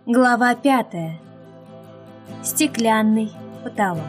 Глава 5. Стеклянный потолок.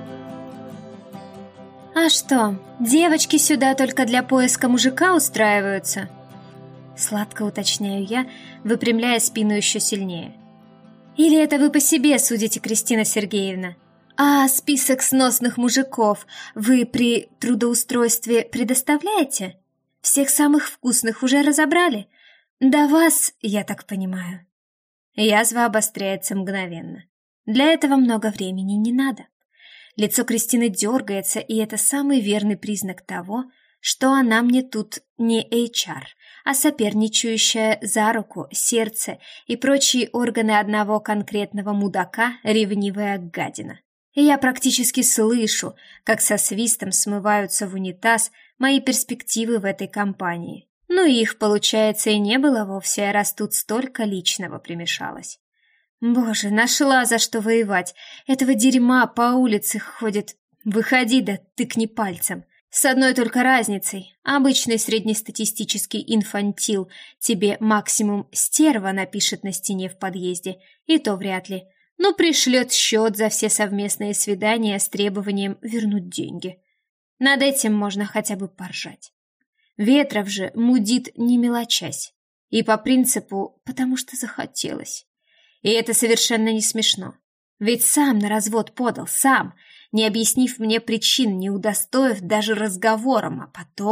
«А что, девочки сюда только для поиска мужика устраиваются?» Сладко уточняю я, выпрямляя спину еще сильнее. «Или это вы по себе судите, Кристина Сергеевна? А список сносных мужиков вы при трудоустройстве предоставляете? Всех самых вкусных уже разобрали? До вас, я так понимаю». Язва обостряется мгновенно. Для этого много времени не надо. Лицо Кристины дергается, и это самый верный признак того, что она мне тут не HR, а соперничающая за руку, сердце и прочие органы одного конкретного мудака ревнивая гадина. И я практически слышу, как со свистом смываются в унитаз мои перспективы в этой компании. Ну и их, получается, и не было вовсе, раз тут столько личного примешалось. Боже, нашла за что воевать. Этого дерьма по улице ходит. Выходи да тыкни пальцем. С одной только разницей. Обычный среднестатистический инфантил тебе максимум стерва напишет на стене в подъезде, и то вряд ли. Но пришлет счет за все совместные свидания с требованием вернуть деньги. Над этим можно хотя бы поржать. Ветров же мудит не мелочась. И по принципу «потому что захотелось». И это совершенно не смешно. Ведь сам на развод подал, сам, не объяснив мне причин, не удостоив даже разговором,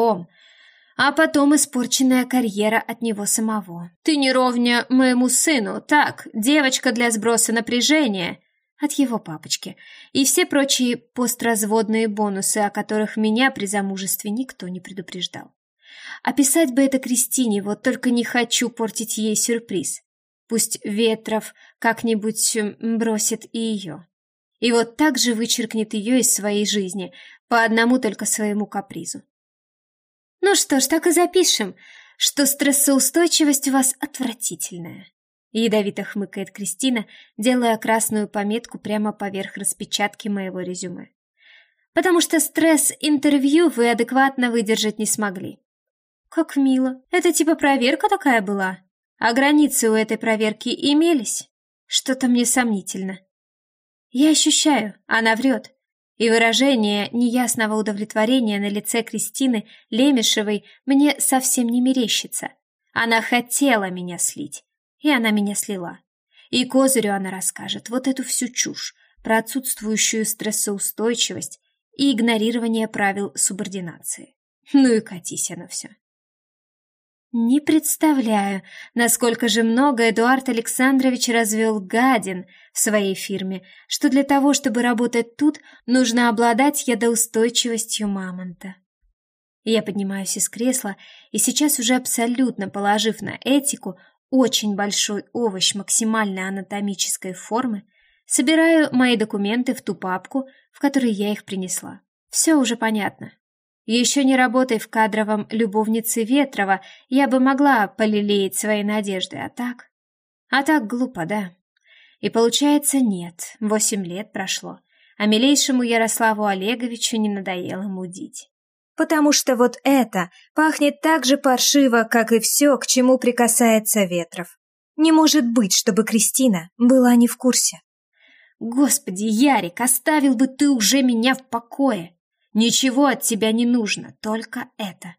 а потом испорченная карьера от него самого. «Ты не ровня моему сыну, так, девочка для сброса напряжения», от его папочки, и все прочие постразводные бонусы, о которых меня при замужестве никто не предупреждал. Описать бы это Кристине, вот только не хочу портить ей сюрприз. Пусть Ветров как-нибудь бросит и ее. И вот так же вычеркнет ее из своей жизни, по одному только своему капризу. Ну что ж, так и запишем, что стрессоустойчивость у вас отвратительная. Ядовито хмыкает Кристина, делая красную пометку прямо поверх распечатки моего резюме. Потому что стресс-интервью вы адекватно выдержать не смогли. Как мило. Это типа проверка такая была? А границы у этой проверки имелись? Что-то мне сомнительно. Я ощущаю, она врет. И выражение неясного удовлетворения на лице Кристины Лемешевой мне совсем не мерещится. Она хотела меня слить, и она меня слила. И Козырю она расскажет вот эту всю чушь про отсутствующую стрессоустойчивость и игнорирование правил субординации. Ну и катись оно все. Не представляю, насколько же много Эдуард Александрович развел гадин в своей фирме, что для того, чтобы работать тут, нужно обладать ядоустойчивостью мамонта. Я поднимаюсь из кресла и сейчас уже абсолютно положив на этику очень большой овощ максимально анатомической формы, собираю мои документы в ту папку, в которой я их принесла. Все уже понятно. Еще не работая в кадровом любовнице Ветрова, я бы могла полелеять свои надежды, а так? А так глупо, да? И получается, нет, 8 лет прошло, а милейшему Ярославу Олеговичу не надоело мудить. Потому что вот это пахнет так же паршиво, как и все, к чему прикасается Ветров. Не может быть, чтобы Кристина была не в курсе. Господи, Ярик, оставил бы ты уже меня в покое. Ничего от тебя не нужно, только это.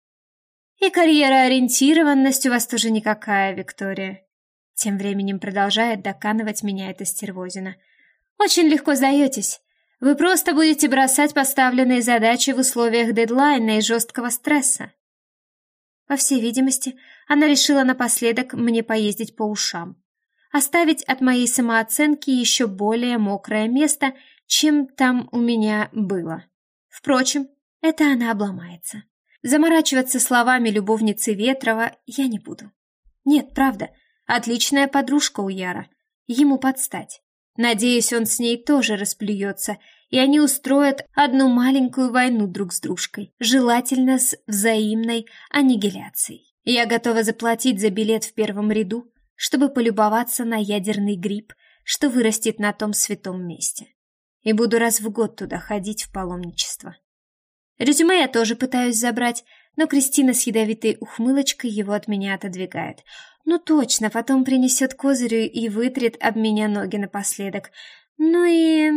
И карьероориентированность у вас тоже никакая, Виктория. Тем временем продолжает доканывать меня эта стервозина. Очень легко сдаетесь. Вы просто будете бросать поставленные задачи в условиях дедлайна и жесткого стресса. По всей видимости, она решила напоследок мне поездить по ушам. Оставить от моей самооценки еще более мокрое место, чем там у меня было. Впрочем, это она обломается. Заморачиваться словами любовницы Ветрова я не буду. Нет, правда, отличная подружка у Яра. Ему подстать. Надеюсь, он с ней тоже расплюется, и они устроят одну маленькую войну друг с дружкой, желательно с взаимной аннигиляцией. Я готова заплатить за билет в первом ряду, чтобы полюбоваться на ядерный гриб, что вырастет на том святом месте. И буду раз в год туда ходить в паломничество. Резюме я тоже пытаюсь забрать, Но Кристина с ядовитой ухмылочкой его от меня отодвигает. Ну точно, потом принесет козырю и вытрет об меня ноги напоследок. Ну и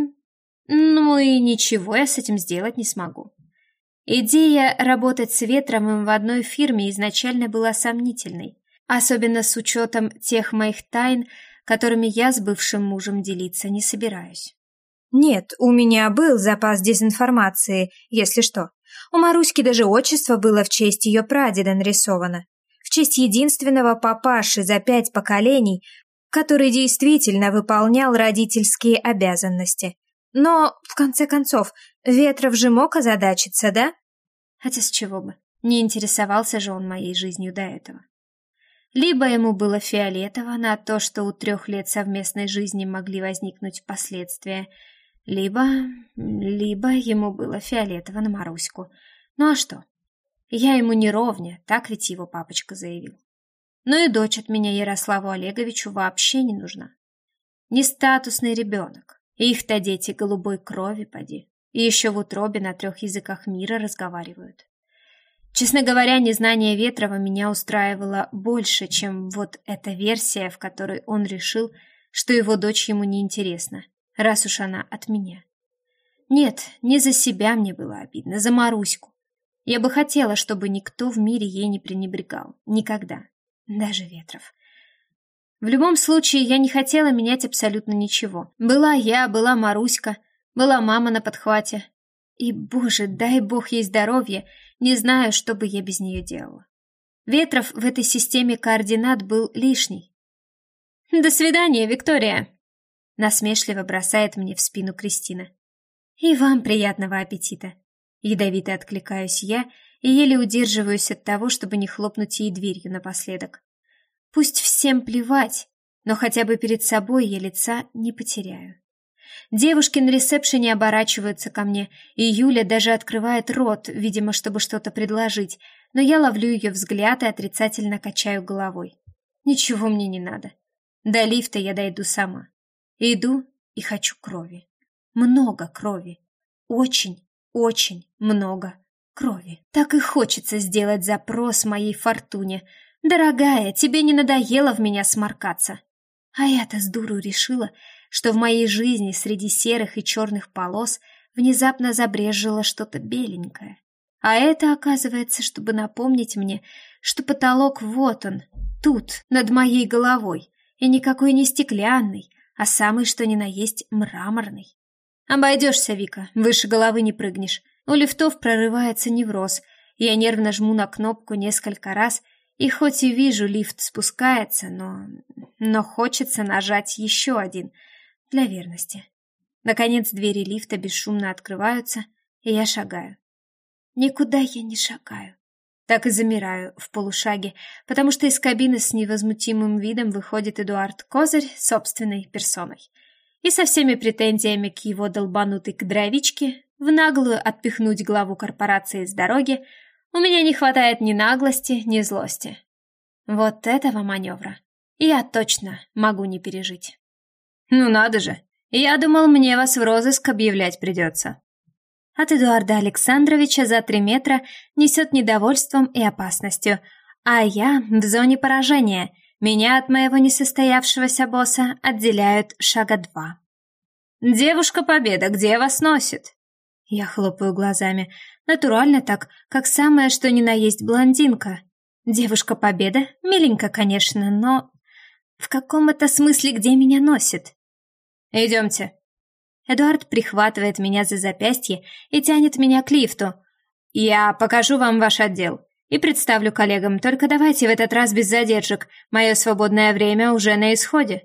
ничего я с этим сделать не смогу. Идея работать с Ветровым в одной фирме изначально была сомнительной, особенно с учетом тех моих тайн, которыми я с бывшим мужем делиться не собираюсь. Нет, у меня был запас дезинформации, если что. У Маруськи даже отчество было в честь ее прадеда нарисовано. В честь единственного папаши за 5 поколений, который действительно выполнял родительские обязанности. Но, в конце концов, Ветров же мог озадачиться, да? Хотя с чего бы? Не интересовался же он моей жизнью до этого. Либо ему было фиолетово на то, что у 3 лет совместной жизни могли возникнуть последствия, либо ему было фиолетово на Маруську. Ну а что? Я ему не ровня, так ведь его папочка заявил. Ну и дочь от меня Ярославу Олеговичу вообще не нужна. Не статусный ребенок. Их-то дети голубой крови, поди. И еще в утробе на 3 языках мира разговаривают. Честно говоря, незнание Ветрова меня устраивало больше, чем вот эта версия, в которой он решил, что его дочь ему неинтересна, раз уж она от меня. Нет, не за себя мне было обидно, за Маруську. Я бы хотела, чтобы никто в мире ей не пренебрегал. Никогда. Даже Ветров. В любом случае, я не хотела менять абсолютно ничего. Была я, была Маруська, была мама на подхвате. И, боже, дай бог ей здоровья, не знаю, что бы я без нее делала. Ветров в этой системе координат был лишний. «До свидания, Виктория!» Насмешливо бросает мне в спину Кристина. «И вам приятного аппетита!» Ядовито откликаюсь я и еле удерживаюсь от того, чтобы не хлопнуть ей дверью напоследок. Пусть всем плевать, но хотя бы перед собой я лица не потеряю. Девушки на ресепшене оборачиваются ко мне, и Юля даже открывает рот, видимо, чтобы что-то предложить, но я ловлю ее взгляд и отрицательно качаю головой. Ничего мне не надо. До лифта я дойду сама. Иду и хочу крови. Много крови. Очень, очень много крови. Так и хочется сделать запрос моей фортуне. «Дорогая, тебе не надоело в меня сморкаться?» А я-то с дуру решила, что в моей жизни среди серых и черных полос внезапно забрежило что-то беленькое. А это, оказывается, чтобы напомнить мне, что потолок вот он, тут, над моей головой, и никакой не стеклянный, а самый что ни на есть мраморный. Обойдешься, Вика, выше головы не прыгнешь. У лифтов прорывается невроз. Я нервно жму на кнопку несколько раз, и хоть и вижу, лифт спускается, но хочется нажать еще один для верности. Наконец двери лифта бесшумно открываются, и я шагаю. Никуда я не шагаю. Так и замираю в полушаге, потому что из кабины с невозмутимым видом выходит Эдуард Козырь собственной персоной. И со всеми претензиями к его долбанутой кадровичке в наглую отпихнуть главу корпорации с дороги у меня не хватает ни наглости, ни злости. Вот этого маневра я точно могу не пережить. Ну надо же, я думал, мне вас в розыск объявлять придется. От Эдуарда Александровича за 3 метра несет недовольством и опасностью, а я в зоне поражения. Меня от моего несостоявшегося босса отделяют шага 2. «Девушка Победа, где вас носит?» Я хлопаю глазами, натурально так, как самое что ни на есть блондинка. Девушка Победа, миленько, конечно, но в каком это смысле где меня носит? «Идемте». Эдуард прихватывает меня за запястье и тянет меня к лифту. «Я покажу вам ваш отдел и представлю коллегам, только давайте в этот раз без задержек, мое свободное время уже на исходе».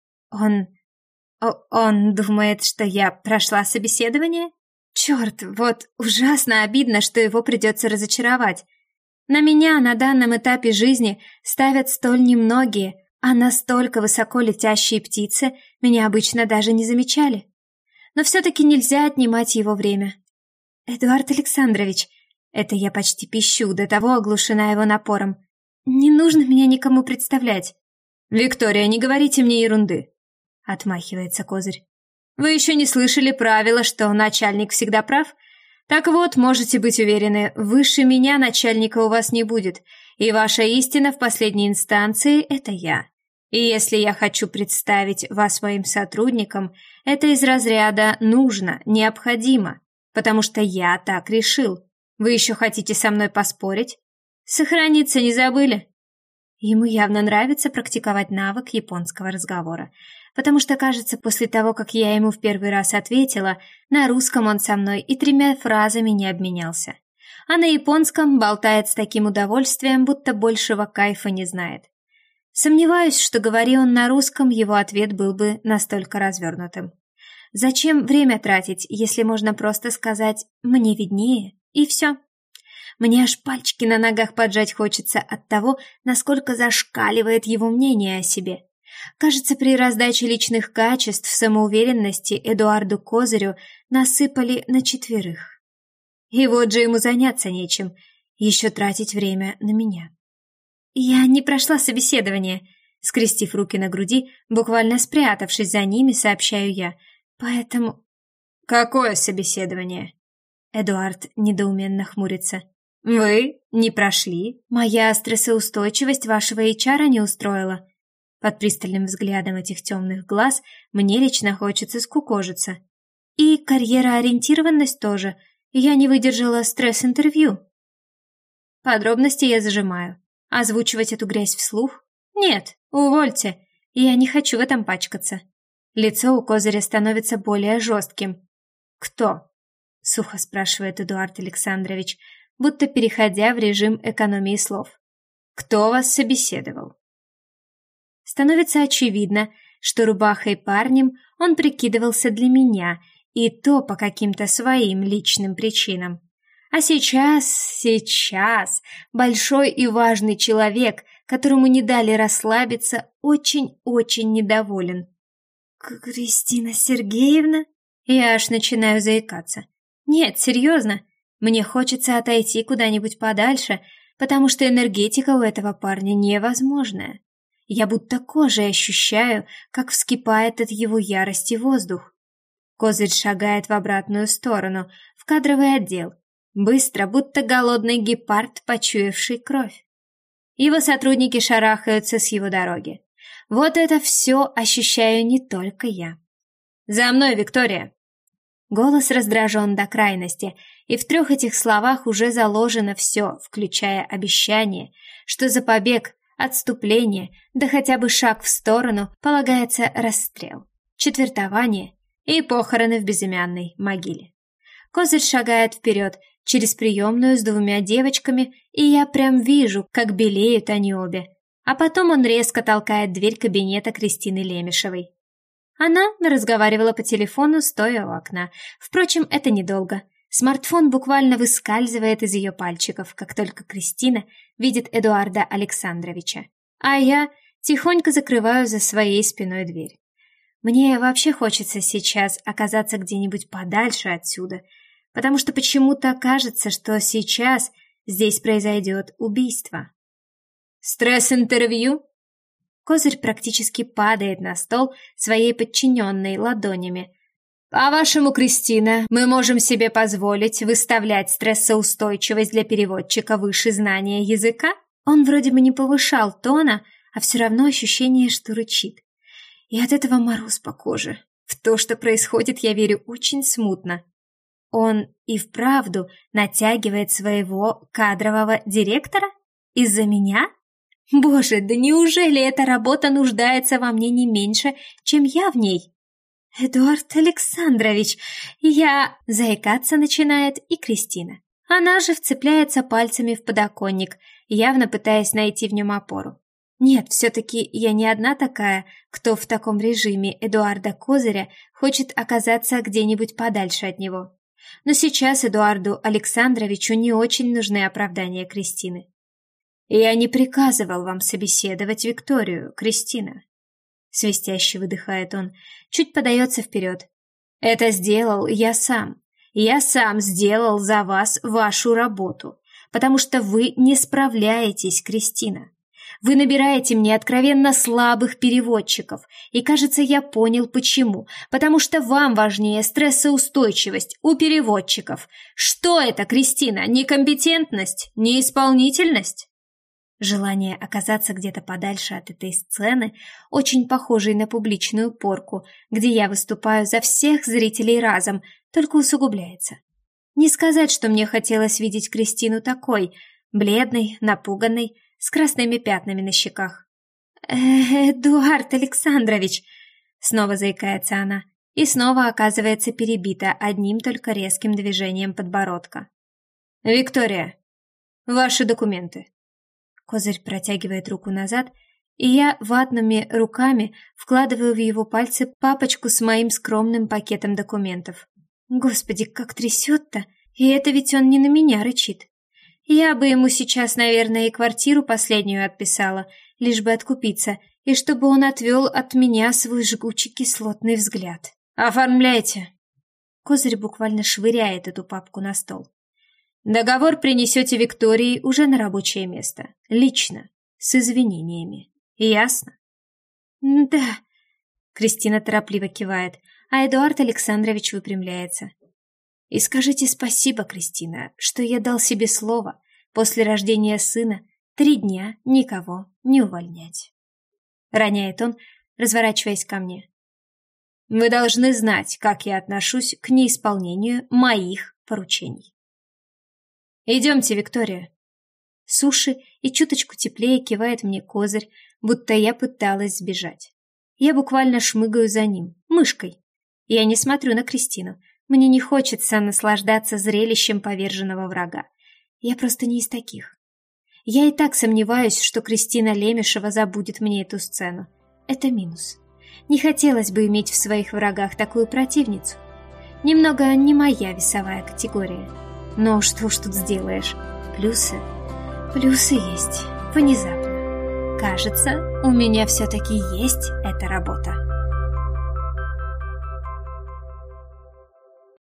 Он думает, что я прошла собеседование? Черт, вот ужасно обидно, что его придется разочаровать. На меня на данном этапе жизни ставят столь немногие, а настолько высоко летящие птицы меня обычно даже не замечали. Но все-таки нельзя отнимать его время. «Эдуард Александрович», это я почти пищу, до того оглушена его напором, «не нужно меня никому представлять». «Виктория, не говорите мне ерунды», — отмахивается Козырь. «Вы еще не слышали правила, что начальник всегда прав? Так вот, можете быть уверены, выше меня начальника у вас не будет, и ваша истина в последней инстанции — это я. И если я хочу представить вас моим сотрудникам, это из разряда «нужно», «необходимо», потому что я так решил. Вы еще хотите со мной поспорить? Сохраниться не забыли? Ему явно нравится практиковать навык японского разговора, потому что, кажется, после того, как я ему в первый раз ответила, на русском он со мной и 3 фразами не обменялся. А на японском болтает с таким удовольствием, будто большего кайфа не знает. Сомневаюсь, что, говори он на русском, его ответ был бы настолько развернутым. Зачем время тратить, если можно просто сказать «мне виднее» и все? Мне аж пальчики на ногах поджать хочется от того, насколько зашкаливает его мнение о себе. Кажется, при раздаче личных качеств, самоуверенности Эдуарду Козырю насыпали на 4. И вот же ему заняться нечем, еще тратить время на меня. «Я не прошла собеседование», — скрестив руки на груди, буквально спрятавшись за ними, сообщаю я. «Поэтому...» «Какое собеседование?» Эдуард недоуменно хмурится. «Вы не прошли? Моя стрессоустойчивость вашего HR не устроила». Под пристальным взглядом этих темных глаз мне лично хочется скукожиться. И карьероориентированность тоже. Я не выдержала стресс-интервью. Подробности я зажимаю. Озвучивать эту грязь вслух? Нет, увольте. Я не хочу в этом пачкаться. Лицо у Козыря становится более жестким. «Кто?» — сухо спрашивает Эдуард Александрович, будто переходя в режим экономии слов. «Кто вас собеседовал?» Становится очевидно, что рубахой парнем он прикидывался для меня, и то по каким-то своим личным причинам. А сейчас большой и важный человек, которому не дали расслабиться, очень-очень недоволен. «Кристина Сергеевна?» Я аж начинаю заикаться. «Нет, серьезно, мне хочется отойти куда-нибудь подальше, потому что энергетика у этого парня невозможная. Я будто кожей ощущаю, как вскипает от его ярости воздух. Козырь шагает в обратную сторону, в кадровый отдел, быстро, будто голодный гепард, почуявший кровь. Его сотрудники шарахаются с его дороги. Вот это все ощущаю не только я. «За мной, Виктория!» Голос раздражен до крайности, и в 3 этих словах уже заложено все, включая обещание, что за побег, отступление, да хотя бы шаг в сторону, полагается расстрел, четвертование и похороны в безымянной могиле. Козырь шагает вперед, через приемную с 2 девочками, и я прям вижу, как белеют они обе. А потом он резко толкает дверь кабинета Кристины Лемешевой. Она разговаривала по телефону, стоя у окна. Впрочем, это недолго. Смартфон буквально выскальзывает из ее пальчиков, как только Кристина видит Эдуарда Александровича. А я тихонько закрываю за своей спиной дверь. Мне вообще хочется сейчас оказаться где-нибудь подальше отсюда, потому что почему-то кажется, что сейчас здесь произойдет убийство. «Стресс-интервью?» Козырь практически падает на стол своей подчиненной ладонями. «По-вашему, Кристина, мы можем себе позволить выставлять стрессоустойчивость для переводчика выше знания языка?» Он вроде бы не повышал тона, а все равно ощущение, что рычит. И от этого мороз по коже. В то, что происходит, я верю очень смутно. Он и вправду натягивает своего кадрового директора? Из-за меня? Боже, да неужели эта работа нуждается во мне не меньше, чем я в ней? Эдуард Александрович, заикаться начинает и Кристина. Она же вцепляется пальцами в подоконник, явно пытаясь найти в нем опору. Нет, все-таки я не одна такая, кто в таком режиме Эдуарда Козыря хочет оказаться где-нибудь подальше от него. Но сейчас Эдуарду Александровичу не очень нужны оправдания Кристины. «Я не приказывал вам собеседовать Викторию, Кристина», — свистяще выдыхает он, чуть подается вперед. «Это сделал я сам. Я сам сделал за вас вашу работу, потому что вы не справляетесь, Кристина. Вы набираете мне откровенно слабых переводчиков. И, кажется, я понял, почему. Потому что вам важнее стрессоустойчивость у переводчиков. Что это, Кристина? Некомпетентность? Неисполнительность? Желание оказаться где-то подальше от этой сцены, очень похожей на публичную порку, где я выступаю за всех зрителей разом, только усугубляется. Не сказать, что мне хотелось видеть Кристину такой, бледной, напуганной, с красными пятнами на щеках. «Эдуард Александрович!» Снова заикается она и снова оказывается перебита одним только резким движением подбородка. «Виктория, ваши документы!» Козырь протягивает руку назад, и я ватными руками вкладываю в его пальцы папочку с моим скромным пакетом документов. Господи, как трясет-то! И это ведь он не на меня рычит. Я бы ему сейчас, наверное, и квартиру последнюю отписала, лишь бы откупиться, и чтобы он отвел от меня свой жгучий кислотный взгляд. «Оформляйте!» Козырь буквально швыряет эту папку на стол. «Договор принесете Виктории уже на рабочее место. Лично, с извинениями. Ясно?» «Да», — Кристина торопливо кивает, а Эдуард Александрович выпрямляется. «И скажите спасибо, Кристина, что я дал себе слово после рождения сына 3 дня никого не увольнять». Роняет он, разворачиваясь ко мне. «Вы должны знать, как я отношусь к неисполнению моих поручений». «Идемте, Виктория». Суши и чуточку теплее кивает мне Козырь, будто я пыталась сбежать. Я буквально шмыгаю за ним, мышкой. Я не смотрю на Кристину. Мне не хочется наслаждаться зрелищем поверженного врага. Я просто не из таких. Я и так сомневаюсь, что Кристина Лемешева забудет мне эту сцену. Это минус. Не хотелось бы иметь в своих врагах такую противницу. Немного не моя весовая категория. Но что ж тут сделаешь? Плюсы есть. Внезапно. Кажется, у меня все-таки есть эта работа.